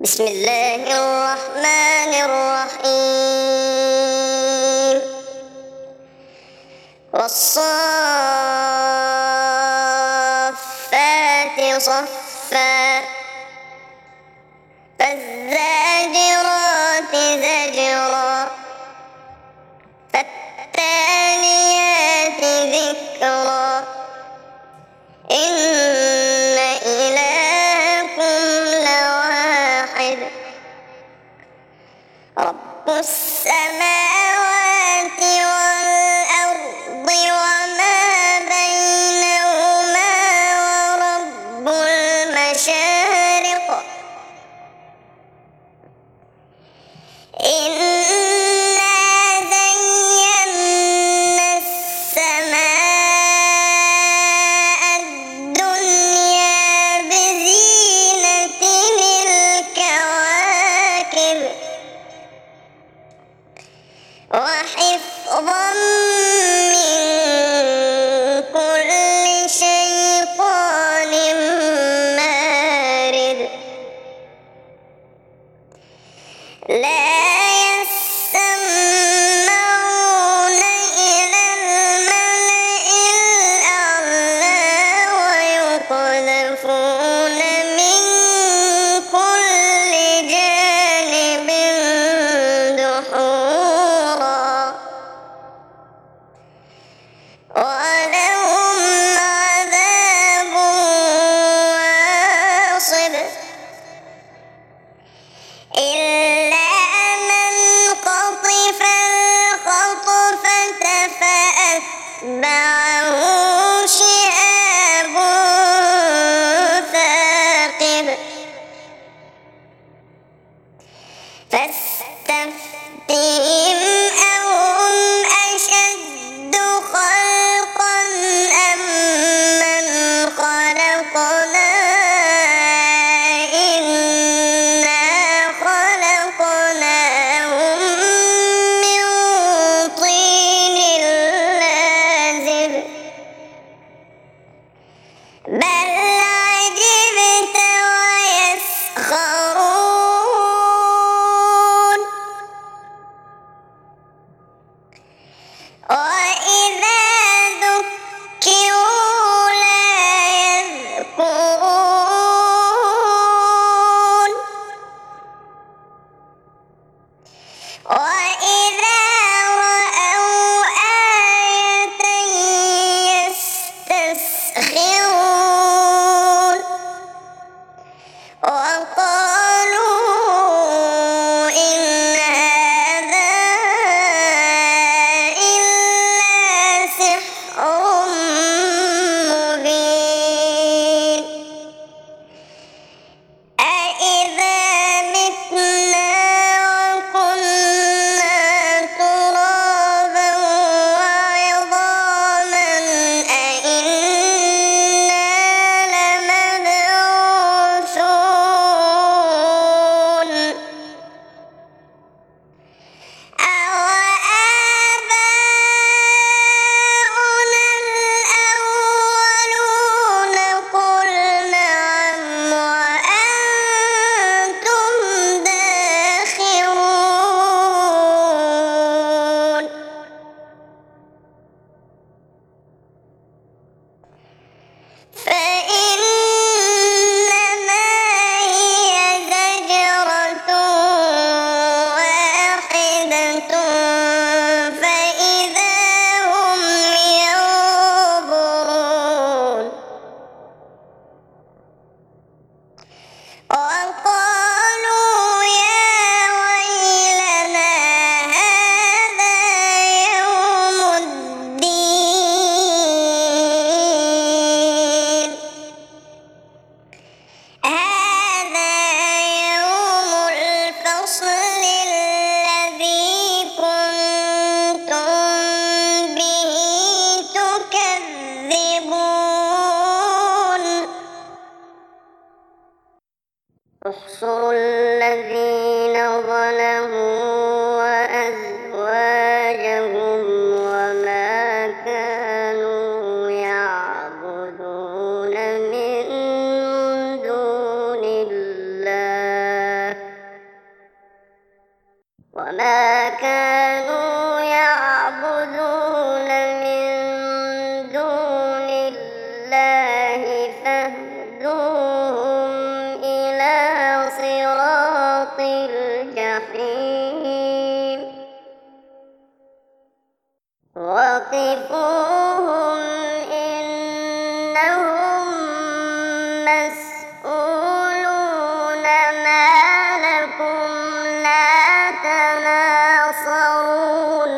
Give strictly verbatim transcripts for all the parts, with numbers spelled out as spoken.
بسم الله الرحمن الرحيم والصافات صفا فالزاجرات زجرا فالتاليات ذكرا إن إلهكم لواحد رب السماوات والأرض وما بينهما ورب المشارق إنا زينا السماء الدنيا بزينة الكواكب وحفظا من كل شيطان مارد لا يسمعون إلى الملأ الأعلى ويقذفون من كل جانب دحورا ولهم عذاب واصب إلا من قطف الخطفة فأتبعه شهاب ثاقب فاستفتهم أهم أشد خلقا أم من خلقنا إنا خلقناهم من طين لازب بل عجبت ويسخرون وإذا ذكروا لا يذكرون وإذا رأوا آية يستسخرون وقالوا إن هذا إلا سحر مبين أإذا متنا وكنا ترابا وعظاما أإنا لمبعوثون أوآباؤنا الأولون قل نعم وأنتم داخرون فإنما هي زجرة واحدة فإذا هم ينظرون وقالوا يا ويلنا هذا يوم الدين هذا يوم الفصل الذي كنتم به تكذبون احشروا الذين ظلموا وأزواجهم وما كانوا يعبدون من دون الله وما كانوا يعبدون من دون الله فاهدوهم إلى صراط الجحيم وقفوهم إنهم مسؤولون ما لكم لا تناصرون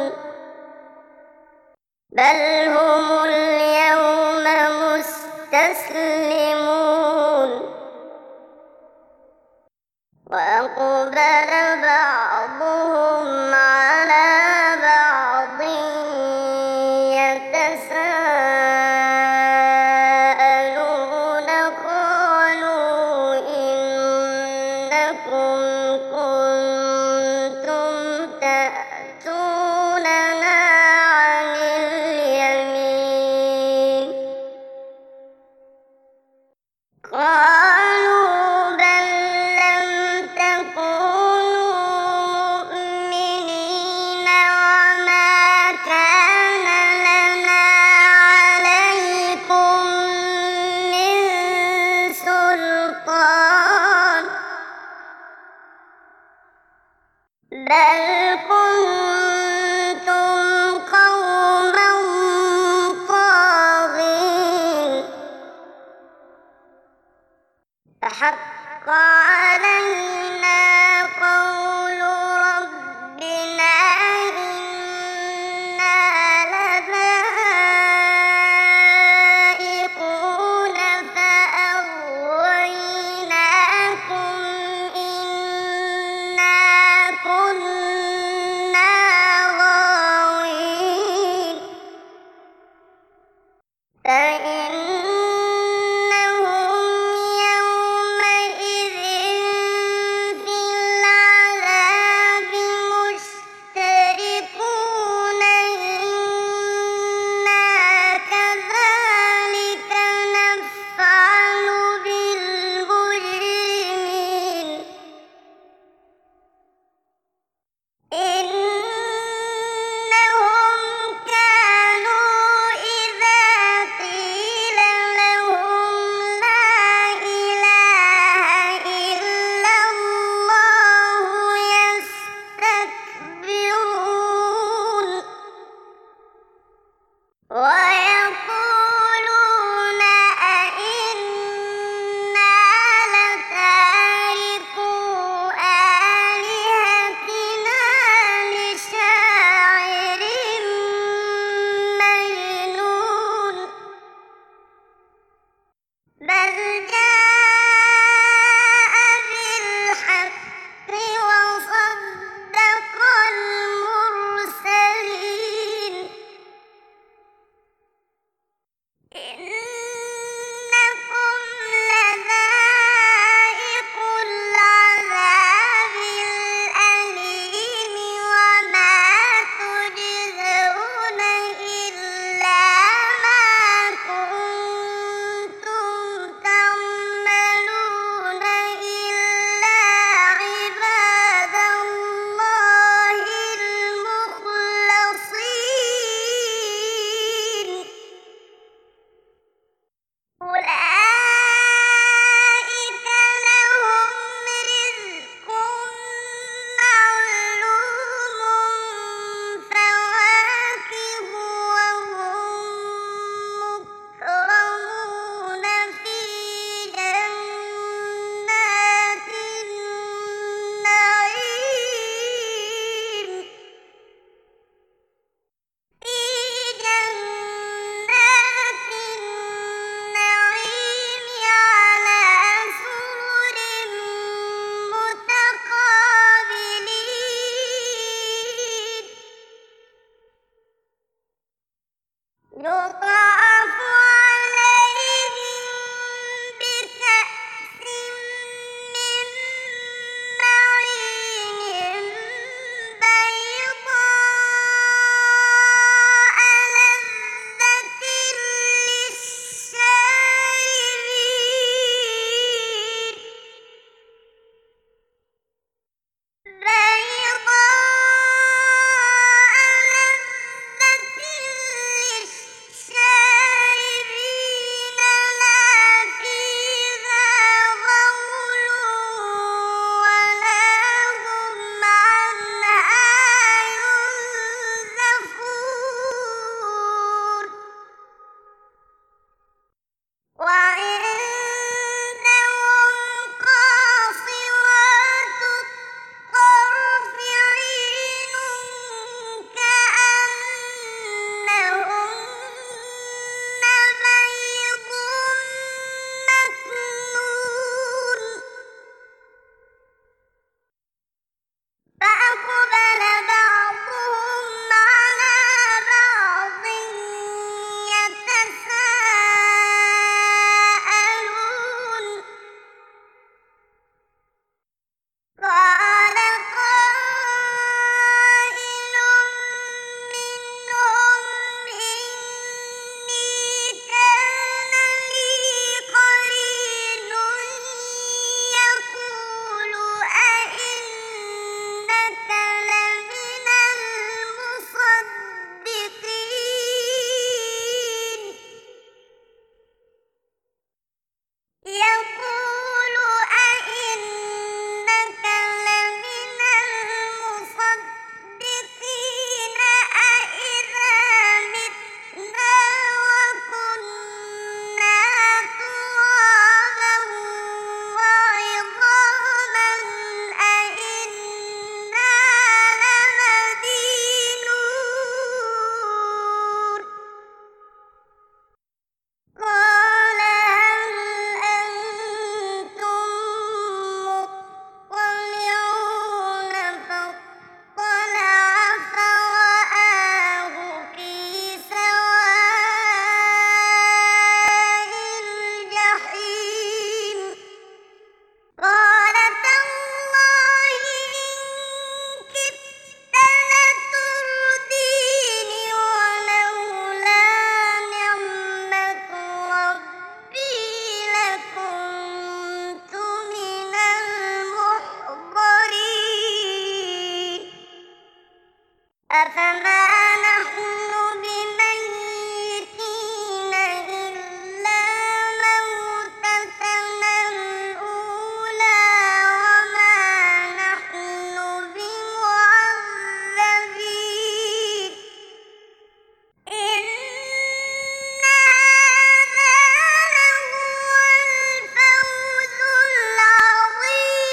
بل هم اليوم مستسلمون وأقبل بعضهم على بعض يتساءلون قالوا إنكم كنتم تأتوننا عن اليمين قالوا بل لم تكونوا مؤمنين وما كان لنا عليكم من سلطان بل كنتم قوما طاغين فحق علينا قول ربنا إنا لذائقون فأغويناكم إنا كنا أفما نحن بميتين إلا موتتنا الأولى وما نحن بمعذبين إن هذا لهو الفوز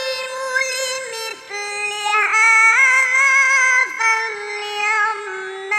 العظيم لمثل هذا فليعمل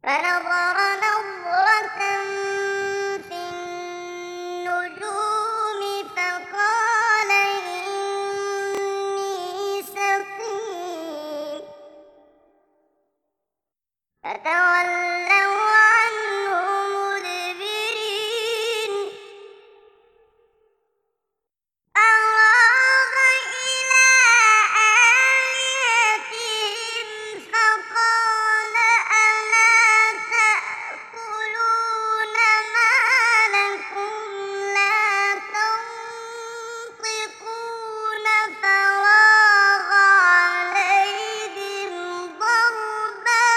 فنظر نظرة في النجوم فقال إني سقيم فتولوا عنه مدبرين فراغ إلى آلهتهم فقال ألا تأكلون ما لكم لا تنطقون فراغ عليهم ضربا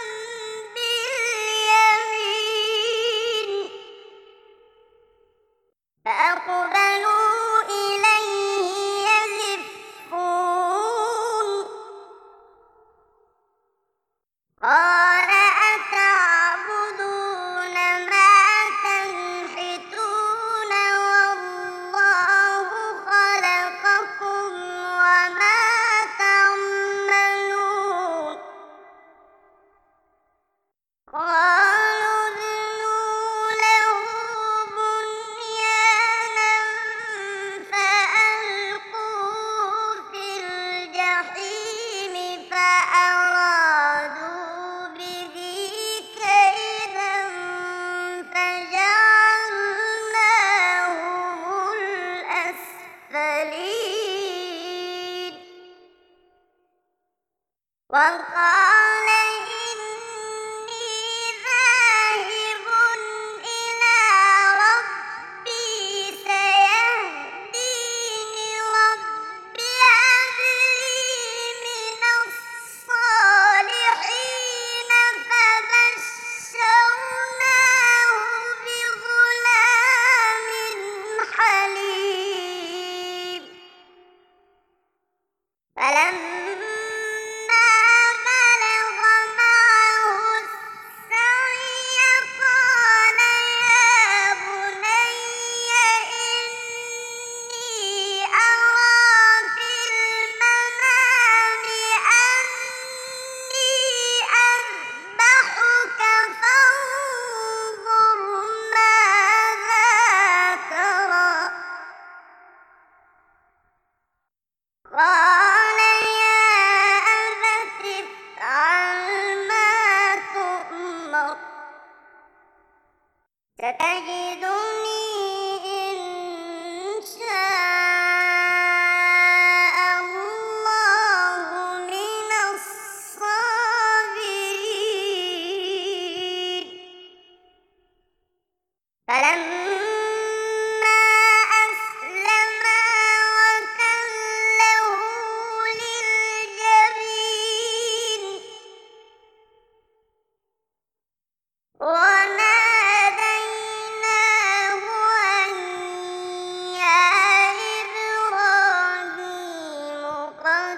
باليمين فأقبلوا إليه يزفون قال أتعبدون ما تنحتون والله خلقكم وما تعملون قالوا ابنوا له بنيانا فألقوه في الجحيم فأرادوا به كيدا فجعلناهم الأسفلين وقال إني ذاهب إلى ربي سيهدين رب هب لي من الصالحين فبشرناه بغلام حليم فلما بلغ معه السعي قال يا بني إني أرى في المنام أني أذبحك فانظر ماذا ترى قال يا أبت افعل ما تؤمر ستجدني إن شاء الله من الصابرين فلما أسلما وتله للجبين وناديناه أن يا إبراهيم قد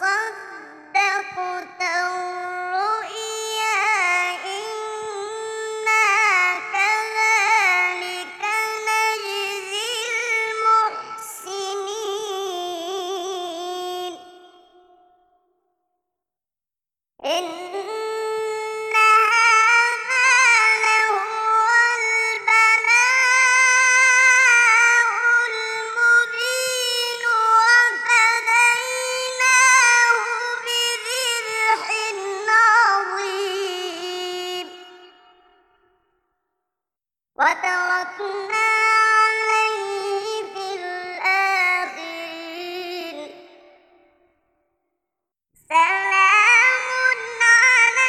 صدقت الرؤيا إنا كذلك نجزي المحسنين إن هذا لهو البلاء المبين وفديناه بذبح عظيم وتركنا عليه في الآخرين سلام على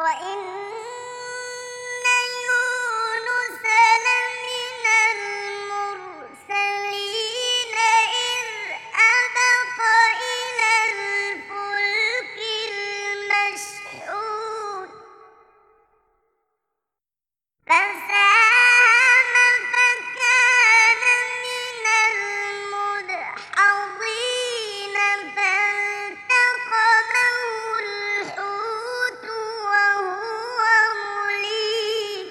وإن يونس لمن المرسلين إذ أبق إلى الفلك المشحون فساهم فكان من المدحضين فالتقمه الحوت وهو مليم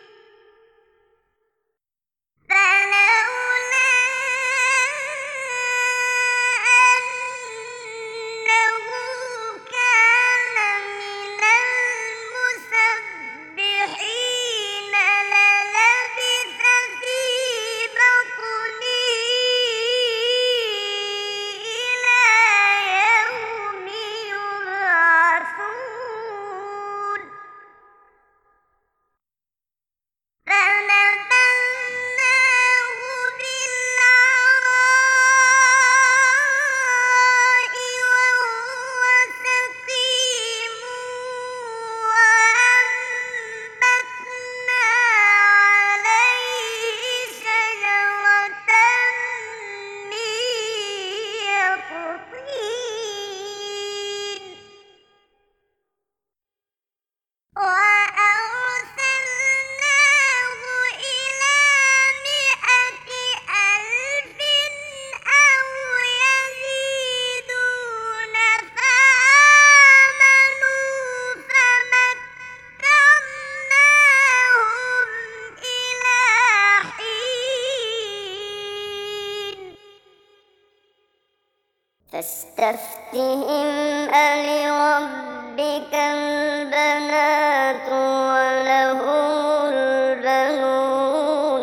فلولا أنه كان من المسبحين للبث في بطنه إلى يوم يبعثون فنبذناه بالعراء وهو سقيم وأنبتنا عليه شجرة من يقطين وأرسلناه إلى مائة ألف أو يزيدون فآمنوا فمتعناهم إلى حين فاستفتهم ألربك البنات ولهم البنون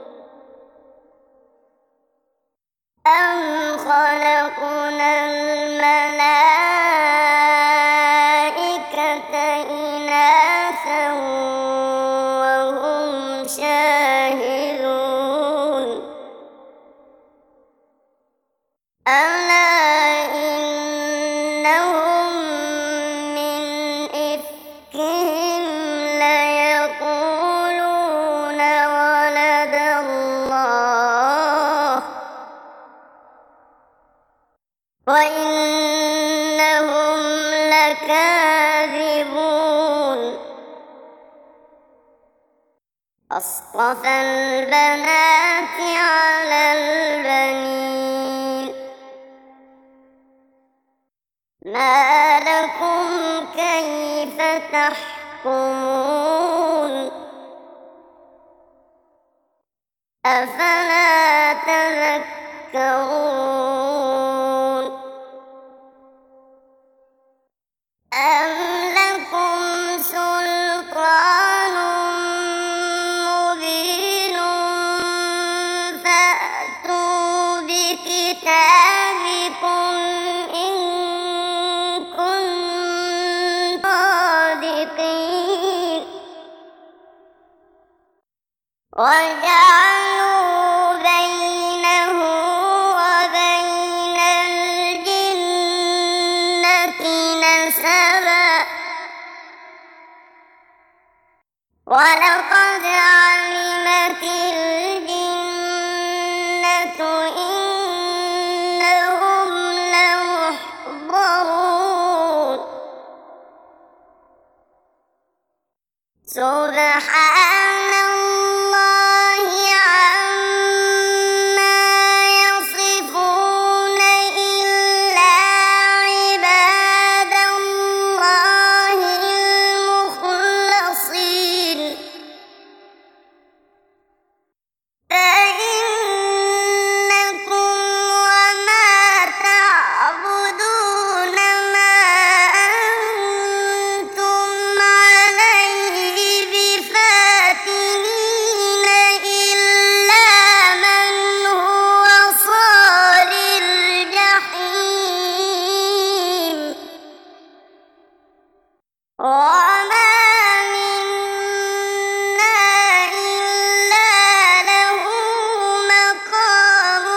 أم خلقنا الملائكة إناثا وهم شاهدون ألا إنهم من إفكهم ليقولون ولد الله وإنهم لكاذبون أصطفى البنات على البنين ما لكم كيف تحكمون أفلا تذكرون أم لكم سلطان مبين فأتوا بكتابكم إن كنتم صادقين وجعلوا بينه وبين الجنة نسبا ولقد علمت الجنة إنهم لمحضرون سبحان الله عما يصفون إلا عباد الله المخلصين فإنكم وما تعبدون ما أنتم عليه بفاتنين إلا من هو صال الجحيم وما منا إلا له مقام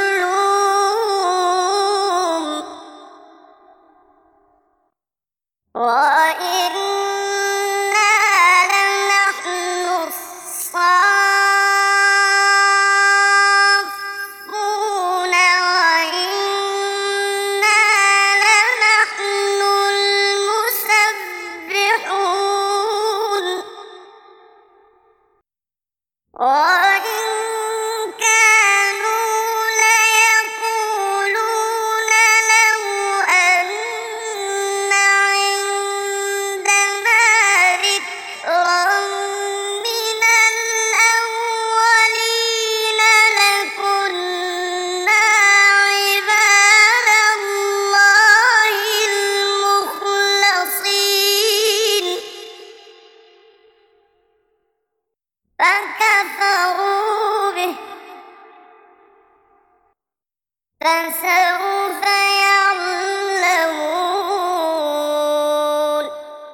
معلوم وإنا لنحن الصافون وإنا لنحن المسبحون وإن كانوا ليقولون لو أن عندنا ذكرا من الأولين لكنا عباد الله المخلصين فكفروا به فسوف يعلمون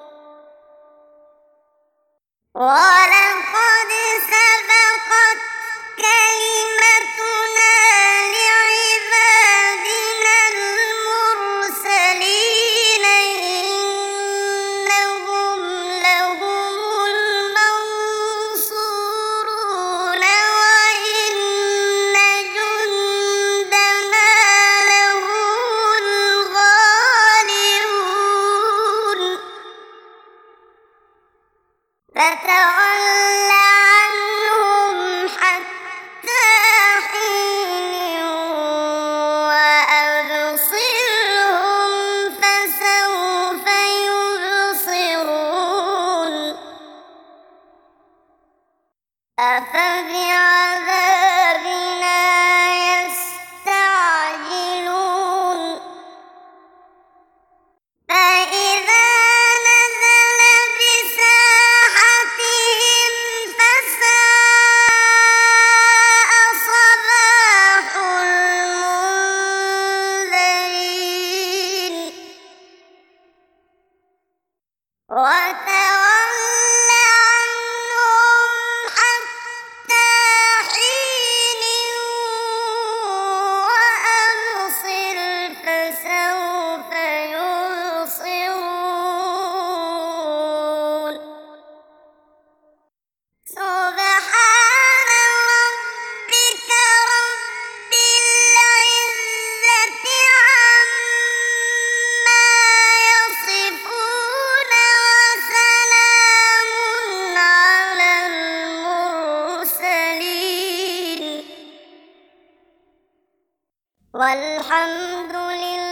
ولقد سبقت كلمتنا لعبادنا المرسلين إنهم لهم المنصورون وإن جندنا لهم الغالبون فتول عنهم حتى حين وأبصرهم فسوف يبصرون أفبعذابنا يستعجلون فإذا نزل بساحتهم فساء صباح المنذرين وتول عنهم حتى حين وأبصر فسوف يبصرون سبحان ربك رب العزة عما يصفون وسلام على المرسلين والحمد لله